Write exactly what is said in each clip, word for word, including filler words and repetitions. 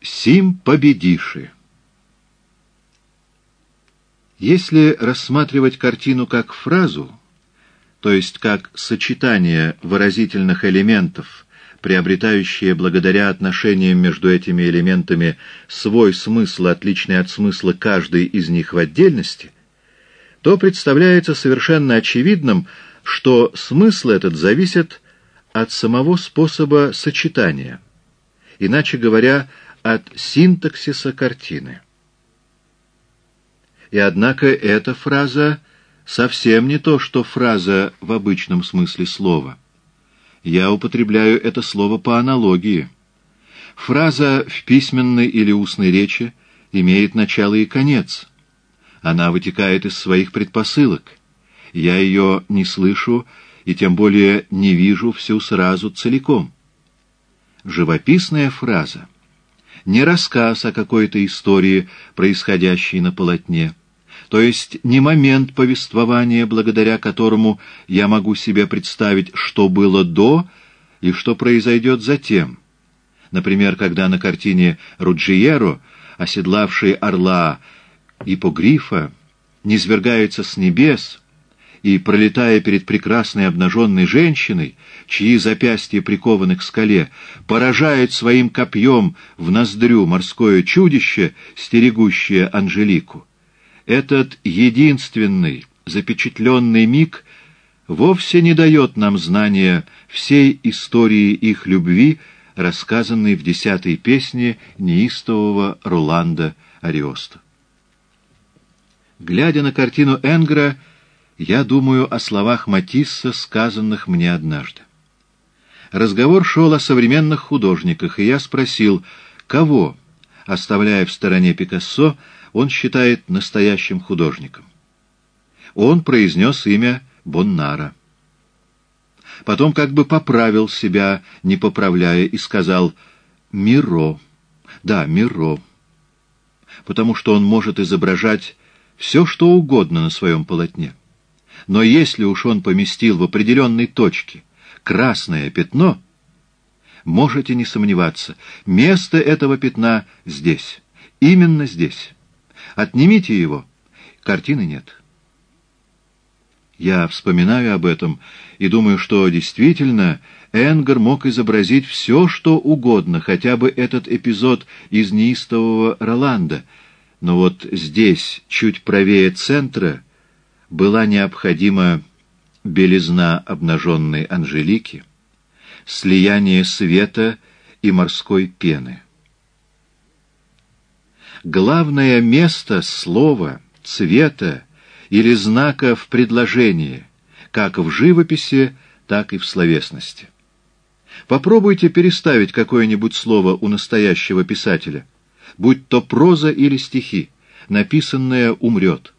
«Сим победиши». Если рассматривать картину как фразу, то есть как сочетание выразительных элементов, приобретающие благодаря отношениям между этими элементами свой смысл, отличный от смысла каждой из них в отдельности, то представляется совершенно очевидным, что смысл этот зависит от самого способа сочетания, иначе говоря, от синтаксиса картины. И однако эта фраза совсем не то, что фраза в обычном смысле слова. Я употребляю это слово по аналогии. Фраза в письменной или устной речи имеет начало и конец. Она вытекает из своих предпосылок. Я ее не слышу и тем более не вижу всю сразу целиком. Живописная фраза — не рассказ о какой-то истории, происходящей на полотне, то есть не момент повествования, благодаря которому я могу себе представить, что было до и что произойдет затем. Например, когда на картине Руджиеро, оседлавший орла Иппогрифа, низвергается с небес и, пролетая перед прекрасной обнаженной женщиной, чьи запястья прикованы к скале, поражает своим копьем в ноздрю морское чудище, стерегущее Анжелику. Этот единственный запечатленный миг вовсе не дает нам знания всей истории их любви, рассказанной в десятой песне неистового Роланда Ариоста. Глядя на картину Энгра, я думаю о словах Матисса, сказанных мне однажды. Разговор шел о современных художниках, и я спросил, кого, оставляя в стороне Пикассо, он считает настоящим художником. Он произнес имя Боннара. Потом как бы поправил себя, не поправляя, и сказал «Миро». Да, Миро. Потому что он может изображать все, что угодно на своем полотне. Но если уж он поместил в определенной точке красное пятно, можете не сомневаться, место этого пятна здесь, именно здесь. Отнимите его, картины нет. Я вспоминаю об этом и думаю, что действительно Энгер мог изобразить все, что угодно, хотя бы этот эпизод из неистового Роланда, но вот здесь, чуть правее центра, была необходима белизна обнаженной Анжелики, слияние света и морской пены. Главное место слова, цвета или знака в предложении, как в живописи, так и в словесности. Попробуйте переставить какое-нибудь слово у настоящего писателя, будь то проза или стихи, написанное умрет.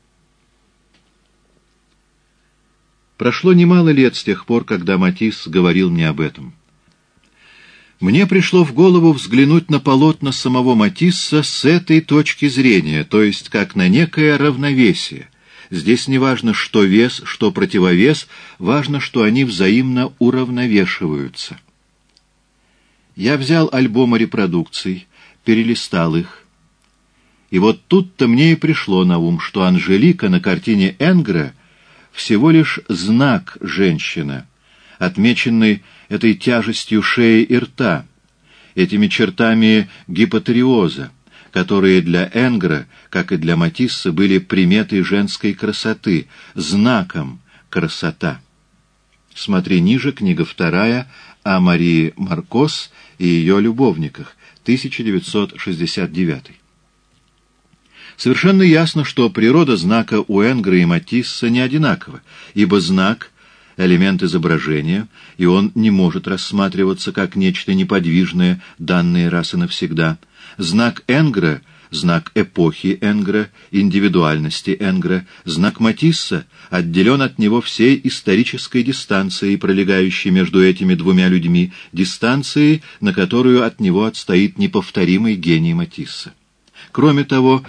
Прошло немало лет с тех пор, когда Матисс говорил мне об этом. Мне пришло в голову взглянуть на полотна самого Матисса с этой точки зрения, то есть как на некое равновесие. Здесь не важно, что вес, что противовес, важно, что они взаимно уравновешиваются. Я взял альбомы репродукций, перелистал их. И вот тут-то мне и пришло на ум, что Анжелика на картине Энгра всего лишь знак женщины, отмеченный этой тяжестью шеи и рта, этими чертами гипотериоза, которые для Энгра, как и для Матисса, были приметой женской красоты, знаком красота. Смотри ниже, книга вторая о Марии Маркос и ее любовниках, тысяча девятьсот шестьдесят девятый. Совершенно ясно, что природа знака у Энгра и Матисса не одинакова, ибо знак — элемент изображения, и он не может рассматриваться как нечто неподвижное, данное раз и навсегда. Знак Энгра — знак эпохи Энгра, индивидуальности Энгра, знак Матисса отделен от него всей исторической дистанцией, пролегающей между этими двумя людьми, дистанцией, на которую от него отстоит неповторимый гений Матисса. Кроме того,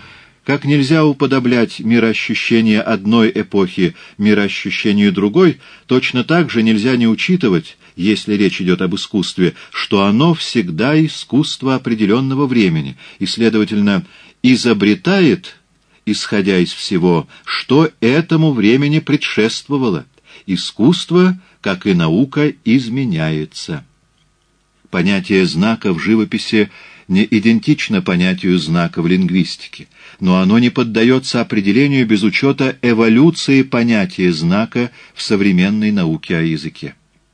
Как нельзя уподоблять мироощущение одной эпохи мироощущению другой, точно так же нельзя не учитывать, если речь идет об искусстве, что оно всегда искусство определенного времени и, следовательно, изобретает, исходя из всего, что этому времени предшествовало. Искусство, как и наука, изменяется. Понятие знака в живописи не идентично понятию знака в лингвистике, но оно не поддается определению без учета эволюции понятия знака в современной науке о языке.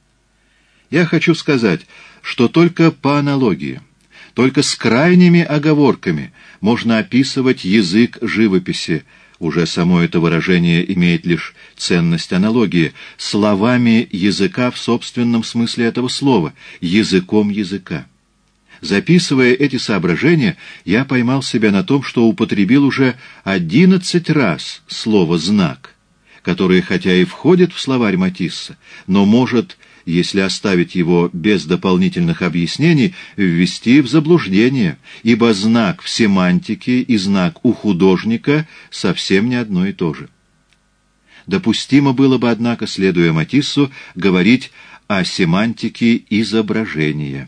Я хочу сказать, что только по аналогии, только с крайними оговорками можно описывать язык живописи, уже само это выражение имеет лишь ценность аналогии, словами языка в собственном смысле этого слова, языком языка. Записывая эти соображения, я поймал себя на том, что употребил уже одиннадцать раз слово «знак», которое хотя и входит в словарь Матисса, но может, если оставить его без дополнительных объяснений, ввести в заблуждение, ибо знак в семантике и знак у художника совсем не одно и то же. Допустимо было бы, однако, следуя Матиссу, говорить о семантике изображения.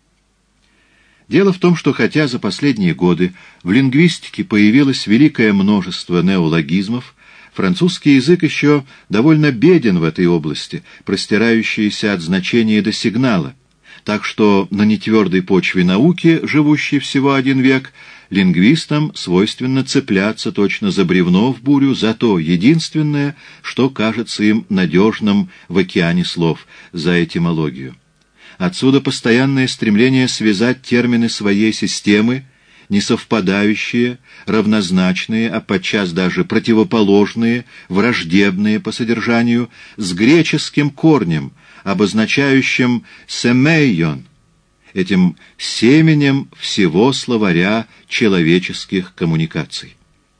Дело в том, что хотя за последние годы в лингвистике появилось великое множество неологизмов, французский язык еще довольно беден в этой области, простирающийся от значения до сигнала, так что на нетвердой почве науки, живущей всего один век, лингвистам свойственно цепляться точно за бревно в бурю, за то единственное, что кажется им надежным в океане слов, за этимологию. Отсюда постоянное стремление связать термины своей системы, несовпадающие, равнозначные, а подчас даже противоположные, враждебные по содержанию, с греческим корнем, обозначающим «семейон», этим семенем всего словаря человеческих коммуникаций.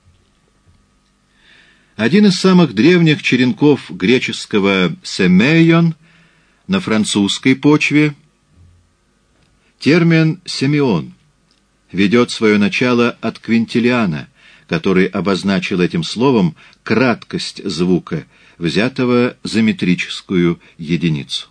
Один из самых древних черенков греческого «семейон» на французской почве, термин «семион», ведет свое начало от Квинтилиана, который обозначил этим словом краткость звука, взятого за метрическую единицу.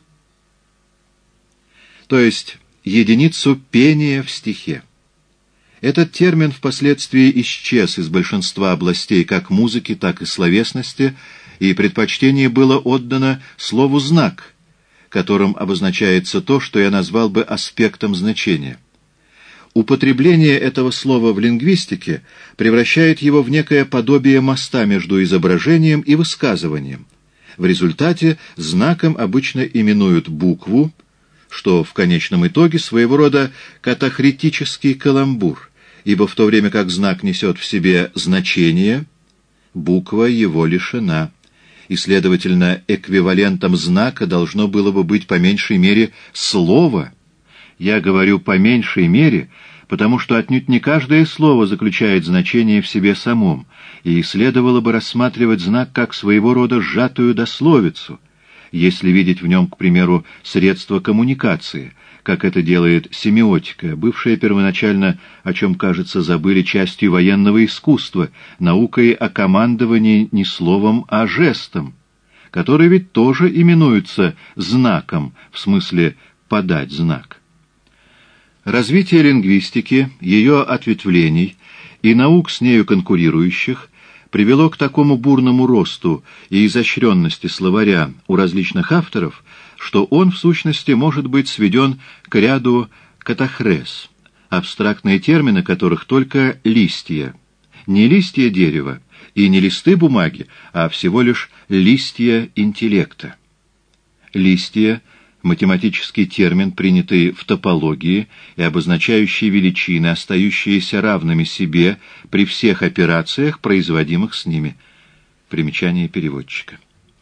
То есть единицу пения в стихе. Этот термин впоследствии исчез из большинства областей как музыки, так и словесности, и предпочтение было отдано слову «знак», которым обозначается то, что я назвал бы аспектом значения. Употребление этого слова в лингвистике превращает его в некое подобие моста между изображением и высказыванием. В результате знаком обычно именуют букву, что в конечном итоге своего рода катахретический каламбур, ибо в то время как знак несет в себе значение, буква его лишена, и, следовательно, эквивалентом знака должно было бы быть по меньшей мере слово. Я говорю «по меньшей мере», потому что отнюдь не каждое слово заключает значение в себе самом, и следовало бы рассматривать знак как своего рода сжатую дословицу, если видеть в нем, к примеру, средство коммуникации, как это делает семиотика, бывшая первоначально, о чем, кажется, забыли, частью военного искусства, наукой о командовании не словом, а жестом, который ведь тоже именуется знаком, в смысле «подать знак». Развитие лингвистики, ее ответвлений и наук с нею конкурирующих привело к такому бурному росту и изощренности словаря у различных авторов, что он, в сущности, может быть сведен к ряду катахрез, абстрактные термины которых только листья. Не листья дерева и не листы бумаги, а всего лишь листья интеллекта. Листья — математический термин, принятый в топологии и обозначающий величины, остающиеся равными себе при всех операциях, производимых с ними. Примечание переводчика.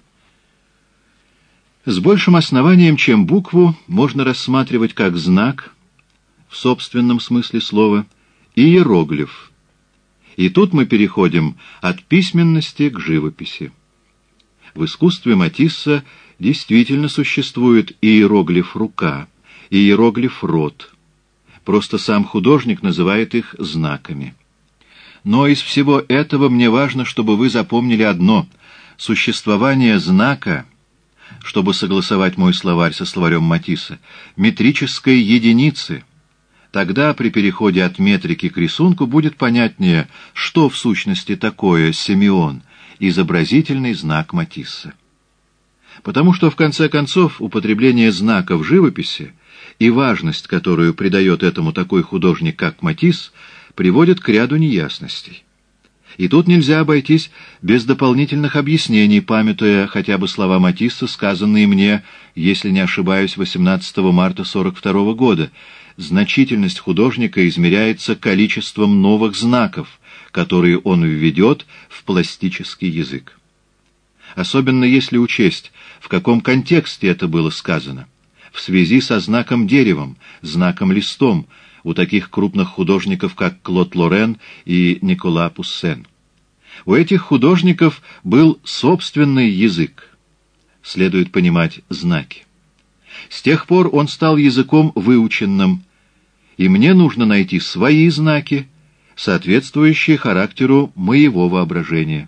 С большим основанием, чем букву, можно рассматривать как знак, в собственном смысле слова, и иероглиф. И тут мы переходим от письменности к живописи. В искусстве Матисса действительно существует иероглиф «рука», иероглиф «рот». Просто сам художник называет их знаками. Но из всего этого мне важно, чтобы вы запомнили одно — существование знака, чтобы согласовать мой словарь со словарем Матисса, метрической единицы. Тогда при переходе от метрики к рисунку будет понятнее, что в сущности такое семион, изобразительный знак Матисса. Потому что, в конце концов, употребление знака в живописи и важность, которую придает этому такой художник, как Матисс, приводит к ряду неясностей. И тут нельзя обойтись без дополнительных объяснений, памятуя хотя бы слова Матисса, сказанные мне, если не ошибаюсь, восемнадцатого марта сорок второго года. Значительность художника измеряется количеством новых знаков, которые он введет в пластический язык. Особенно если учесть, в каком контексте это было сказано. В связи со знаком деревом, знаком листом, у таких крупных художников, как Клод Лорен и Никола Пуссен. У этих художников был собственный язык. Следует понимать знаки. С тех пор он стал языком выученным, и мне нужно найти свои знаки, соответствующие характеру моего воображения.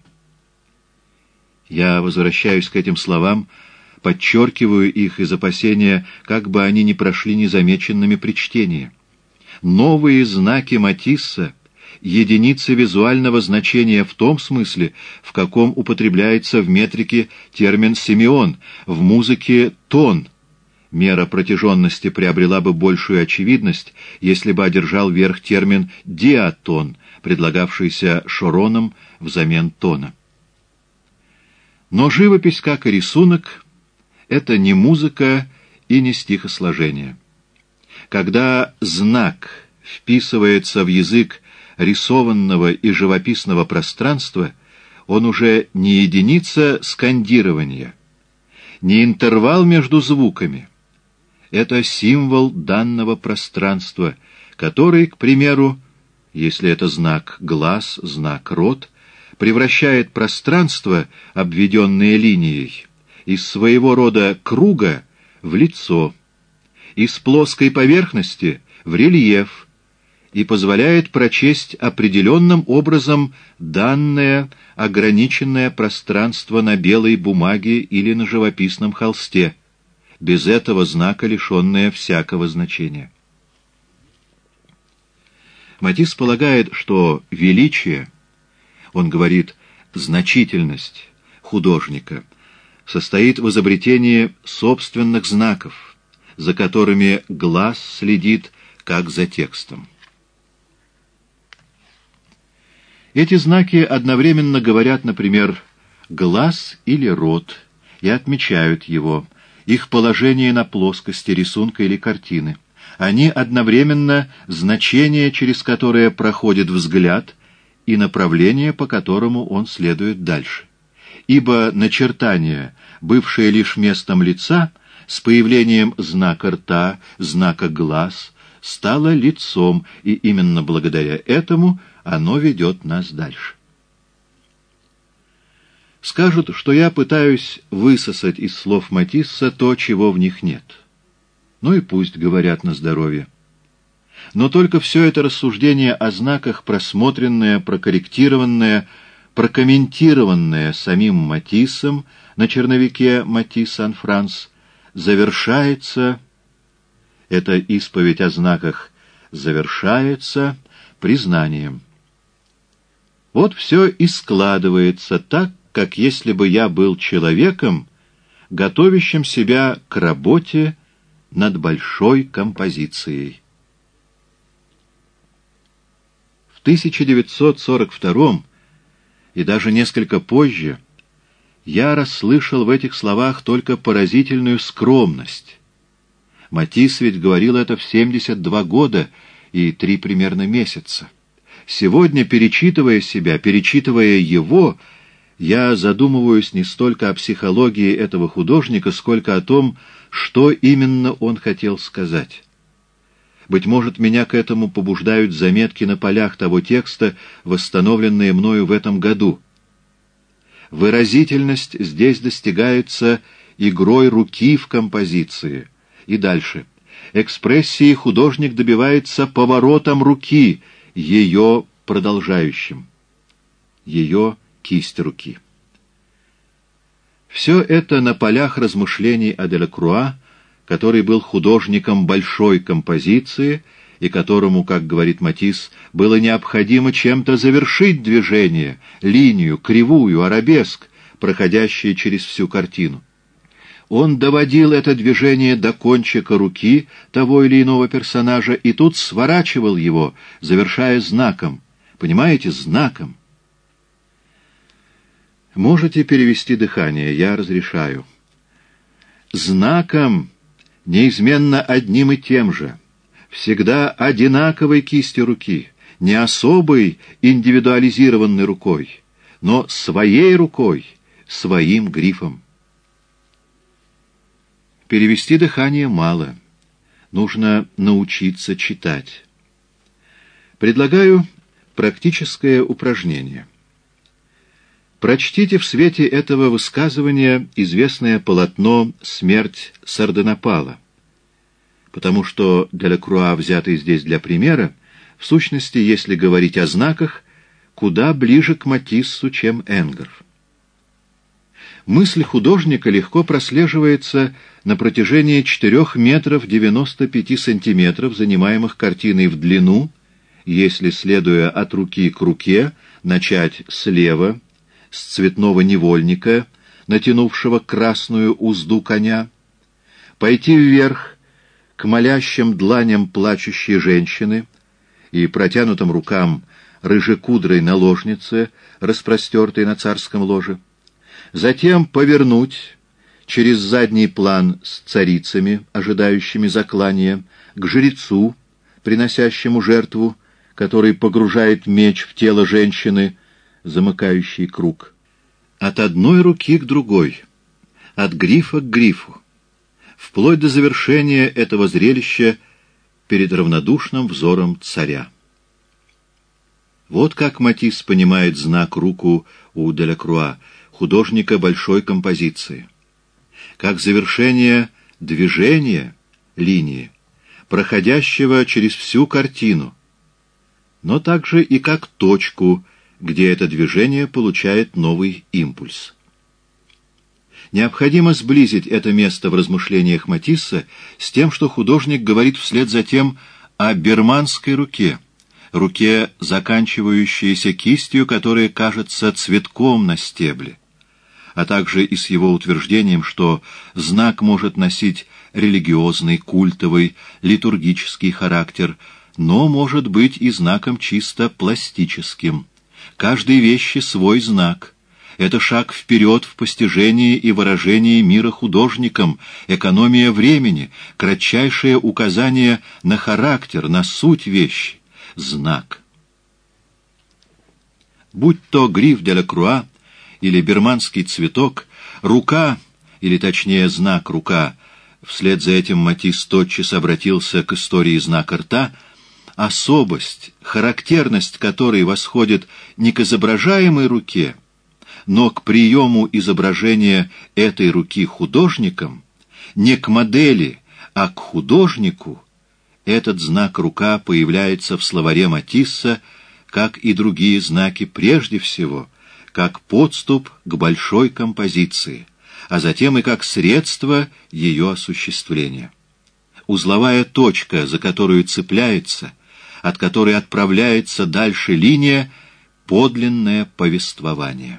Я возвращаюсь к этим словам, подчеркиваю их из опасения, как бы они не прошли незамеченными при чтении. Новые знаки Матисса — единицы визуального значения в том смысле, в каком употребляется в метрике термин «семион», в музыке «тон». Мера протяженности приобрела бы большую очевидность, если бы одержал верх термин «диатон», предлагавшийся Шороном взамен тона. Но живопись, как и рисунок, — это не музыка и не стихосложение. Когда знак вписывается в язык рисованного и живописного пространства, он уже не единица скандирования, не интервал между звуками. Это символ данного пространства, который, к примеру, если это знак глаз, знак рот, превращает пространство, обведенное линией, из своего рода круга в лицо, из плоской поверхности в рельеф и позволяет прочесть определенным образом данное ограниченное пространство на белой бумаге или на живописном холсте, без этого знака лишенное всякого значения. Матисс полагает, что величие, он говорит, значительность художника состоит в изобретении собственных знаков, за которыми глаз следит, как за текстом. Эти знаки одновременно говорят, например, «глаз» или «рот» и отмечают его, их положение на плоскости рисунка или картины. Они одновременно значение, через которое проходит взгляд, и направление, по которому он следует дальше. Ибо начертание, бывшее лишь местом лица, с появлением знака рта, знака глаз, стало лицом, и именно благодаря этому оно ведет нас дальше. Скажут, что я пытаюсь высосать из слов Матисса то, чего в них нет. Ну и пусть говорят на здоровье. Но только все это рассуждение о знаках, просмотренное, прокорректированное, прокомментированное самим Матиссом на черновике «Матисс ан Франс», завершается, эта исповедь о знаках завершается признанием. Вот все и складывается так, как если бы я был человеком, готовящим себя к работе над большой композицией. В тысяча девятьсот сорок втором и даже несколько позже я расслышал в этих словах только поразительную скромность. Матисс ведь говорил это в семьдесят два года и три примерно месяца. Сегодня, перечитывая себя, перечитывая его, я задумываюсь не столько о психологии этого художника, сколько о том, что именно он хотел сказать. Быть может, меня к этому побуждают заметки на полях того текста, восстановленные мною в этом году. Выразительность здесь достигается игрой руки в композиции. И дальше. Экспрессии художник добивается поворотом руки, ее продолжающим. Ее кисть руки. Все это на полях размышлений о Делакруа, который был художником большой композиции и которому, как говорит Матисс, было необходимо чем-то завершить движение, линию, кривую, арабеск, проходящие через всю картину. Он доводил это движение до кончика руки того или иного персонажа и тут сворачивал его, завершая знаком. Понимаете, знаком. Можете перевести дыхание, я разрешаю. Знаком, неизменно одним и тем же, всегда одинаковой кистью руки, не особой индивидуализированной рукой, но своей рукой, своим грифом. Перевести дыхание мало. Нужно научиться читать. Предлагаю практическое упражнение. Прочтите в свете этого высказывания известное полотно «Смерть Сардонапала», потому что Делакруа, взятый здесь для примера, в сущности, если говорить о знаках, куда ближе к Матиссу, чем Энгер. Мысль художника легко прослеживается на протяжении четырёх метров девяноста пяти сантиметров, занимаемых картиной в длину, если, следуя от руки к руке, начать слева, с цветного невольника, натянувшего красную узду коня, пойти вверх к молящим дланям плачущей женщины и протянутым рукам рыжекудрой наложницы, распростертой на царском ложе, затем повернуть через задний план с царицами, ожидающими заклания, к жрецу, приносящему жертву, который погружает меч в тело женщины, замыкающий круг. От одной руки к другой, от грифа к грифу, вплоть до завершения этого зрелища перед равнодушным взором царя. Вот как Матисс понимает знак руку у Делакруа, художника большой композиции, как завершение движения линии, проходящего через всю картину, но также и как точку, где это движение получает новый импульс. Необходимо сблизить это место в размышлениях Матисса с тем, что художник говорит вслед за тем о берманской руке, руке, заканчивающейся кистью, которая кажется цветком на стебле, а также и с его утверждением, что знак может носить религиозный, культовый, литургический характер, но может быть и знаком чисто пластическим. Каждой вещи свой знак. Это шаг вперед в постижении и выражении мира художником, экономия времени, кратчайшее указание на характер, на суть вещи, знак. Будь то гриф Делакруа или берманский цветок, рука, или точнее знак рука, вслед за этим Матисс тотчас обратился к истории знака рта, особость, характерность которой восходит не к изображаемой руке, но к приему изображения этой руки художником, не к модели, а к художнику, этот знак рука появляется в словаре Матисса, как и другие знаки прежде всего, как подступ к большой композиции, а затем и как средство ее осуществления. Узловая точка, за которую цепляется, от которой отправляется дальше линия, подлинное повествование.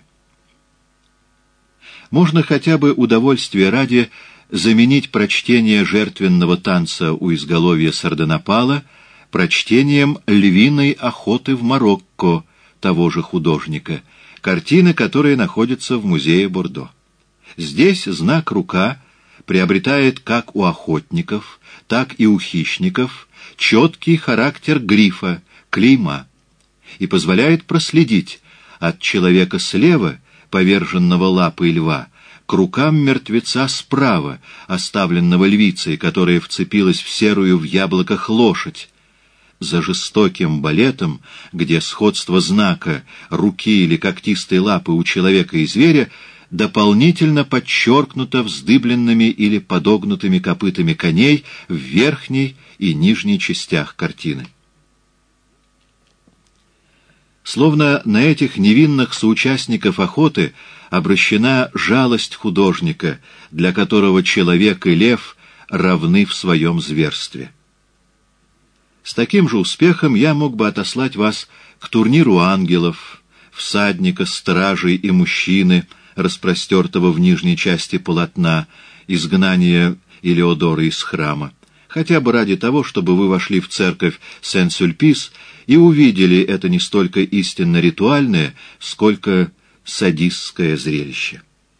Можно хотя бы удовольствия ради заменить прочтение жертвенного танца у изголовья Сардонапала прочтением «Львиной охоты в Марокко» того же художника, картины, которая находится в музее Бордо. Здесь знак рука приобретает как у охотников, так и у хищников четкий характер грифа, клейма, и позволяет проследить от человека слева, поверженного лапой льва, к рукам мертвеца справа, оставленного львицей, которая вцепилась в серую в яблоках лошадь. За жестоким балетом, где сходство знака, руки или когтистой лапы у человека и зверя дополнительно подчеркнуто вздыбленными или подогнутыми копытами коней в верхней и нижней частях картины. Словно на этих невинных соучастников охоты обращена жалость художника, для которого человек и лев равны в своем зверстве. С таким же успехом я мог бы отослать вас к турниру ангелов, всадника, стражей и мужчины, распростертого в нижней части полотна, изгнание Элеодора из храма, хотя бы ради того, чтобы вы вошли в церковь Сен-Сюльпис и увидели это не столько истинно ритуальное, сколько садистское зрелище.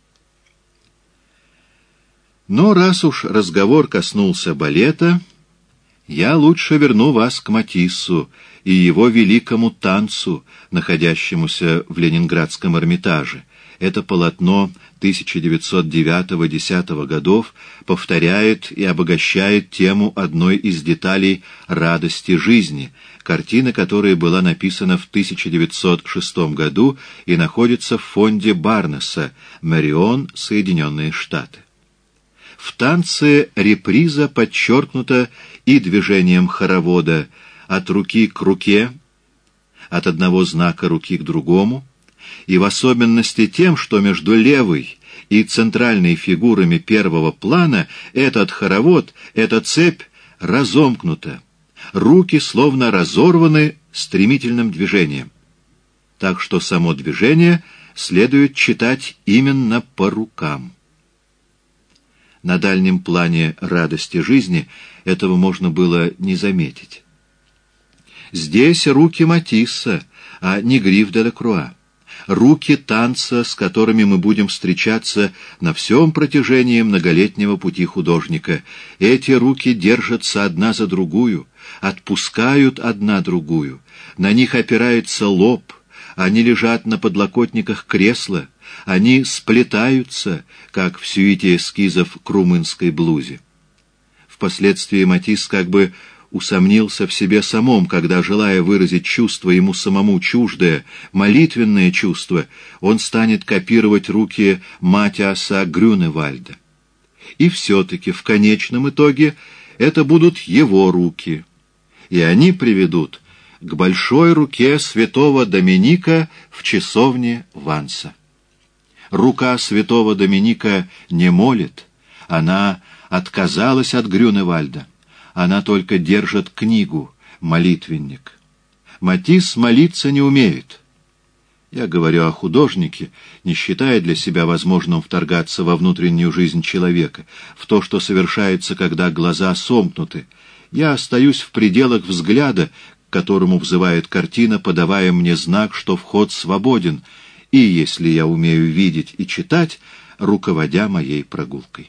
Но раз уж разговор коснулся балета, я лучше верну вас к Матиссу и его великому танцу, находящемуся в Ленинградском Эрмитаже. Это полотно тысяча девятьсот девятого — десятого годов повторяет и обогащает тему одной из деталей «Радости жизни», картина которой была написана в тысяча девятьсот шестом году и находится в фонде Барнеса, Мэрион, Соединенные Штаты. В танце реприза подчеркнута и движением хоровода от руки к руке, от одного знака руки к другому, и в особенности тем, что между левой и центральной фигурами первого плана этот хоровод, эта цепь разомкнута, руки словно разорваны стремительным движением, так что само движение следует читать именно по рукам. На дальнем плане «Радости жизни» этого можно было не заметить. Здесь руки Матисса, а не гриф Делакруа. Руки танца, с которыми мы будем встречаться на всем протяжении многолетнего пути художника. Эти руки держатся одна за другую, отпускают одна другую. На них опирается лоб, они лежат на подлокотниках кресла, они сплетаются, как в сюите эскизов к румынской блузе. Впоследствии Матисс как бы усомнился в себе самом, когда, желая выразить чувство ему самому чуждое, молитвенное чувство, он станет копировать руки Матиаса Грюневальда. И все-таки в конечном итоге это будут его руки, и они приведут к большой руке святого Доминика в часовне Ванса. Рука святого Доминика не молит, она отказалась от Грюневальда. Она только держит книгу, молитвенник. Матисс молиться не умеет. Я говорю о художнике, не считая для себя возможным вторгаться во внутреннюю жизнь человека, в то, что совершается, когда глаза сомкнуты. Я остаюсь в пределах взгляда, к которому взывает картина, подавая мне знак, что вход свободен, и, если я умею видеть и читать, руководя моей прогулкой.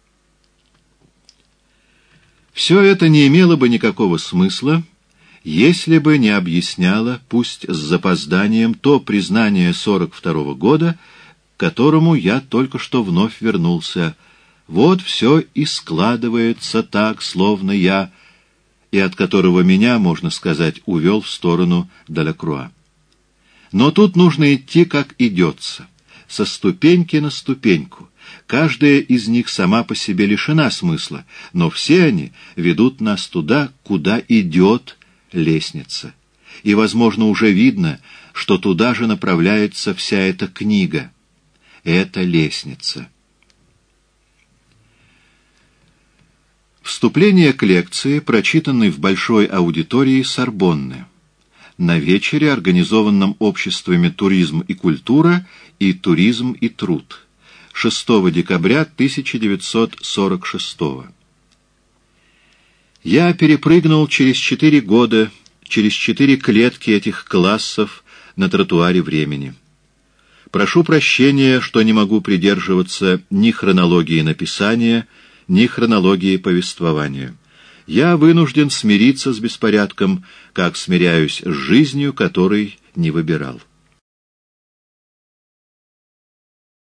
Все это не имело бы никакого смысла, если бы не объясняло, пусть с запозданием, то признание сорок второго года, к которому я только что вновь вернулся. Вот все и складывается так, словно я, и от которого меня, можно сказать, увел в сторону Делакруа. Но тут нужно идти, как идется, со ступеньки на ступеньку. Каждая из них сама по себе лишена смысла, но все они ведут нас туда, куда идет лестница. И, возможно, уже видно, что туда же направляется вся эта книга. Это лестница. Вступление к лекции, прочитанной в большой аудитории Сорбонны, на вечере, организованном обществами «Туризм и культура» и «Туризм и труд», шестого декабря тысяча девятьсот сорок шестого. Я перепрыгнул через четыре года, через четыре клетки этих классов на тротуаре времени. Прошу прощения, что не могу придерживаться ни хронологии написания, ни хронологии повествования. Я вынужден смириться с беспорядком, как смиряюсь с жизнью, которой не выбирал.